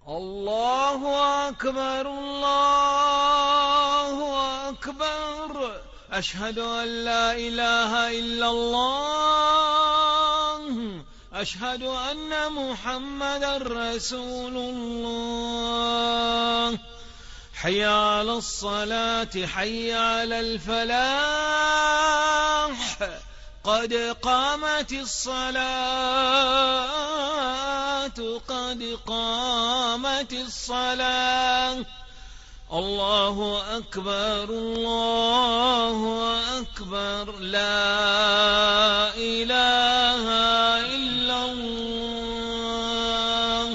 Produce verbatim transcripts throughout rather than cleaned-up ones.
الله أكبر الله أكبر. أشهد أن لا إله إلا الله. أشهد أن محمدا رسول الله. حي على الصلاة حي على الفلاح. قد قامت الصلاة قد قامت الصلاة. الله أكبر الله أكبر. لا إله إلا الله.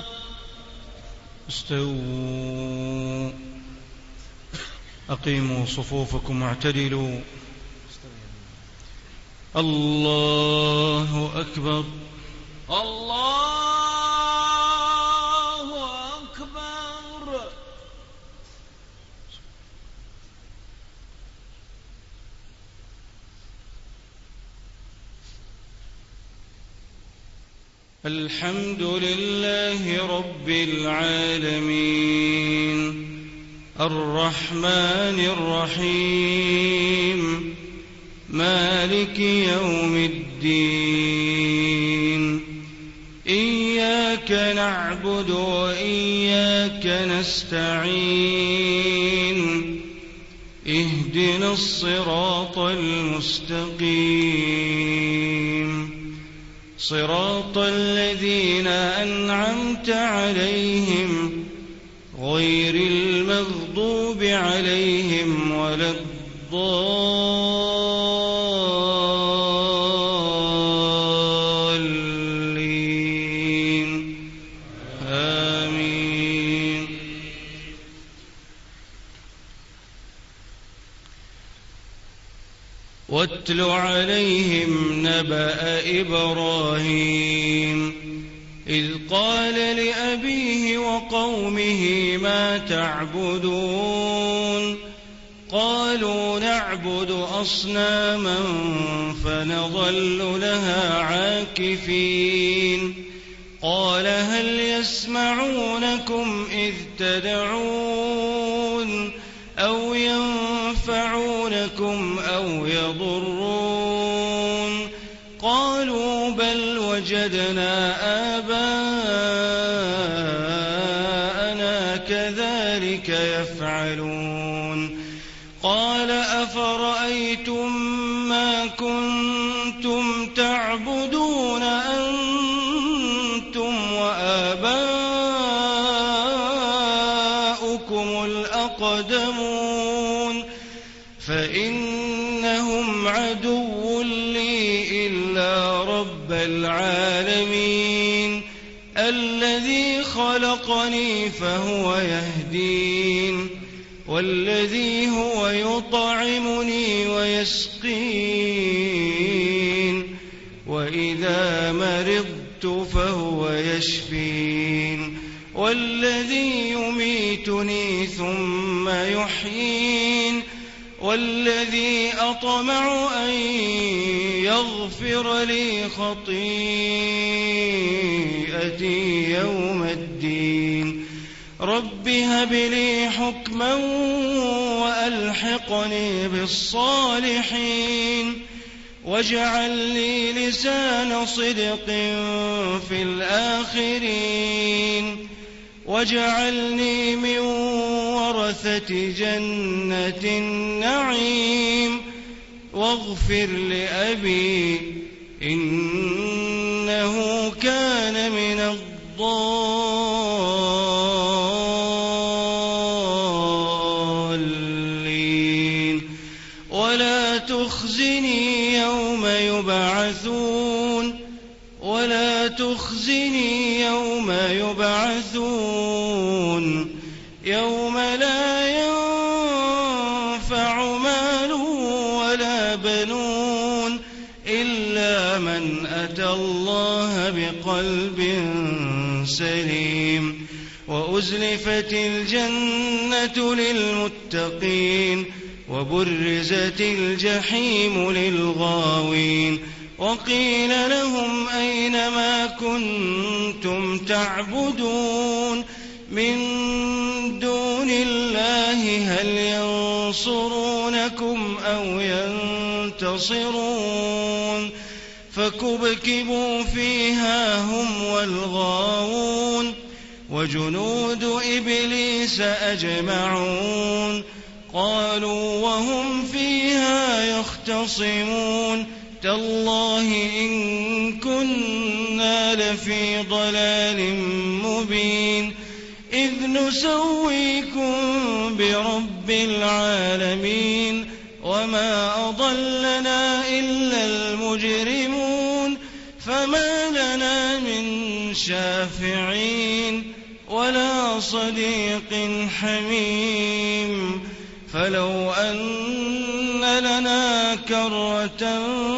استووا أقيموا صفوفكم واعتدلوا. الله أكبر الله أكبر. الحمد لله رب العالمين الرحمن الرحيم مالك يوم الدين. إياك نعبد وإياك نستعين. اهدنا الصراط المستقيم صراط الذين أنعمت عليهم غير المغضوب عليهم ولا الضالين. آمين. واتل عليهم نبأ إبراهيم إذ قال لأبيه وقومه ما تعبدون قالوا نعبد أصناما فنظل لها عاكفين. قال هل يسمعونكم إذ تدعون أو ينفعونكم أو يضرون؟ قالوا بل وجدنا آباءنا كذلك يفعلون. قال أفرأيتم ما كنتم تعبدون أنتم وآباؤكم الأقدمون فإنهم عدو لي إلا رب العالمين الذي خلقني فهو يهدين والذي هو يطعمني ويسقين وإذا مرضت فهو يشفين والذي يميتني ثم يحيين والذي أطمع أن يغفر لي خطيئتي يوم الدين. رب هب لي حكما وألحقني بالصالحين واجعل لي لسان صدق في الآخرين واجعلني من ورثة جنة النعيم واغفر لأبي إنه كان من الضالين. ولا تخزني يوم يبعثون ولا تخزني يوم يبعثون يوم لا ينفع مال ولا بنون إلا من أتى الله بقلب سليم. وأزلفت الجنة للمتقين وبرزت الجحيم للغاوين وقيل لهم أين ما كنتم تعبدون من دون الله هل ينصرونكم أو ينتصرون فكبكبوا فيها هم والغاوون وجنود إبليس أجمعون قالوا وهم فيها يختصمون تالله إن كنا لفي ضلال مبين إذ نسويكم برب العالمين وما أضلنا إلا المجرمون فما لنا من شافعين ولا صديق حميم فلو أن لنا كرة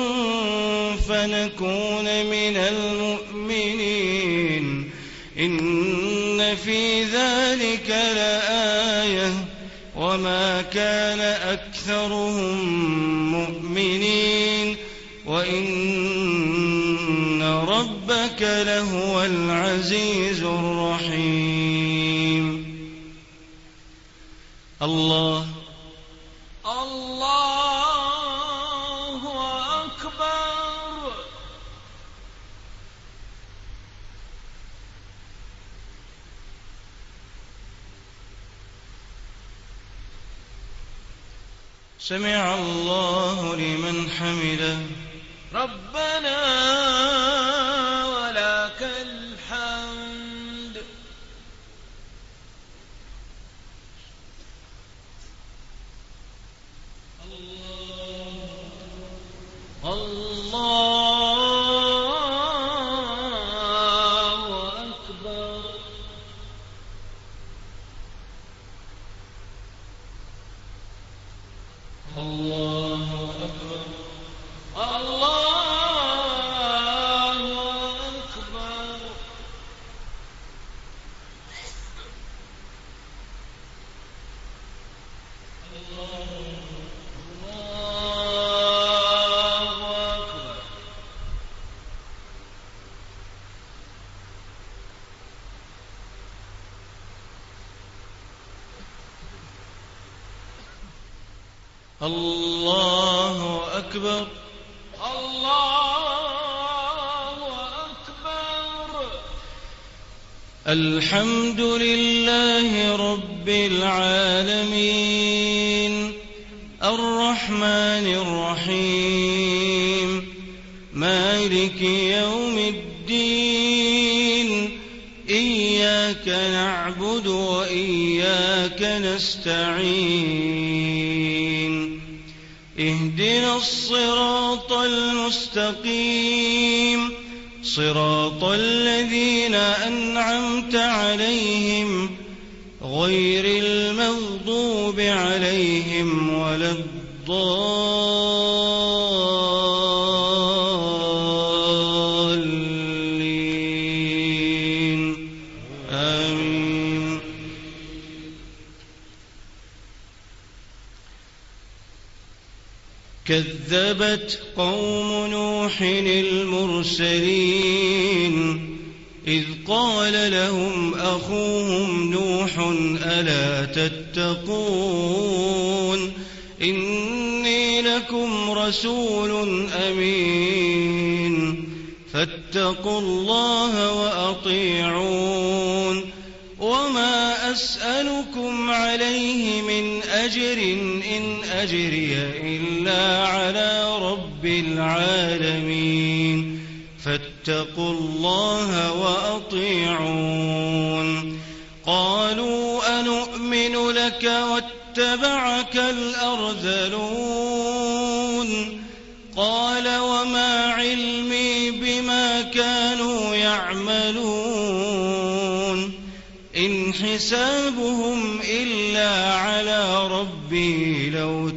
فنكون من المؤمنين إن في ذلك لآية وما كان أكثرهم مؤمنين وإن ربك لهو العزيز الرحيم. الله الله أكبر. سمع الله لمن حمده ربنا ولك الحمد. الله أكبر. الله أكبر. الله أكبر. الله أكبر. الله أكبر. الحمد لله رب العالمين الرحمن الرحيم مالك يوم الدين إياك نعبد وإياك نستعين اهدنا الصراط المستقيم صراط الذين أنعمت عليهم غير المغضوب عليهم ولا الضالين آمين. كذبت قوم نوح المرسلين إذ قال لهم أخوهم نوح ألا تتقون إني لكم رسول أمين فاتقوا الله وأطيعون وما أسألكم عليه من أجر إن أجري إلا على رب العالمين فاتقوا الله وأطيعون. قالوا أنؤمن لك واتبعك الأرذلون قال وما علمي بما كانوا يعملون إن حسابهم إلا على ربي لو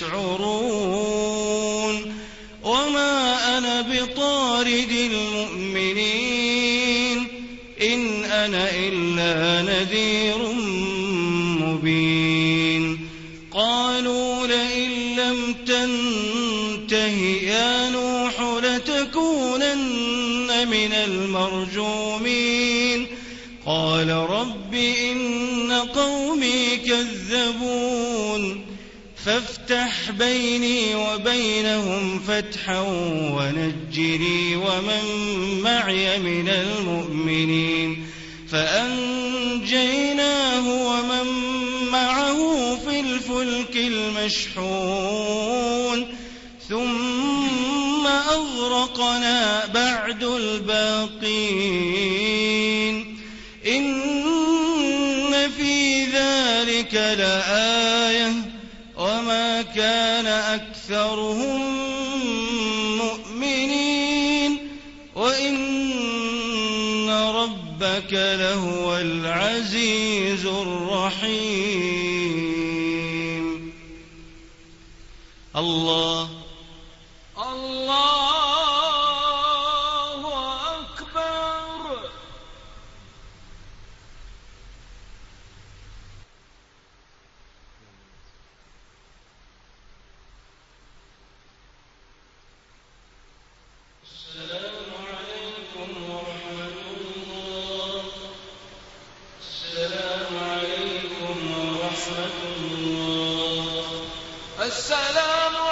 تشعرون وما أنا بطارد المؤمنين إن أنا إلا نذير مبين. قالوا لئن لم تنته يا نوح لتكونن من المرجومين قال رب رب إن قومي كذبون فافتح بيني وبينهم فتحا ونجني ومن معي من المؤمنين فأنجيناه ومن معه في الفلك المشحون ثم أغرقنا بعد الباقين إن في ذلك لآية وما كان أكثرهم مؤمنين وإن ربك لهو العزيز الرحيم. الله الله أكبر. السلام عليكم ورحمة الله. السلام عليكم ورحمة الله. السلام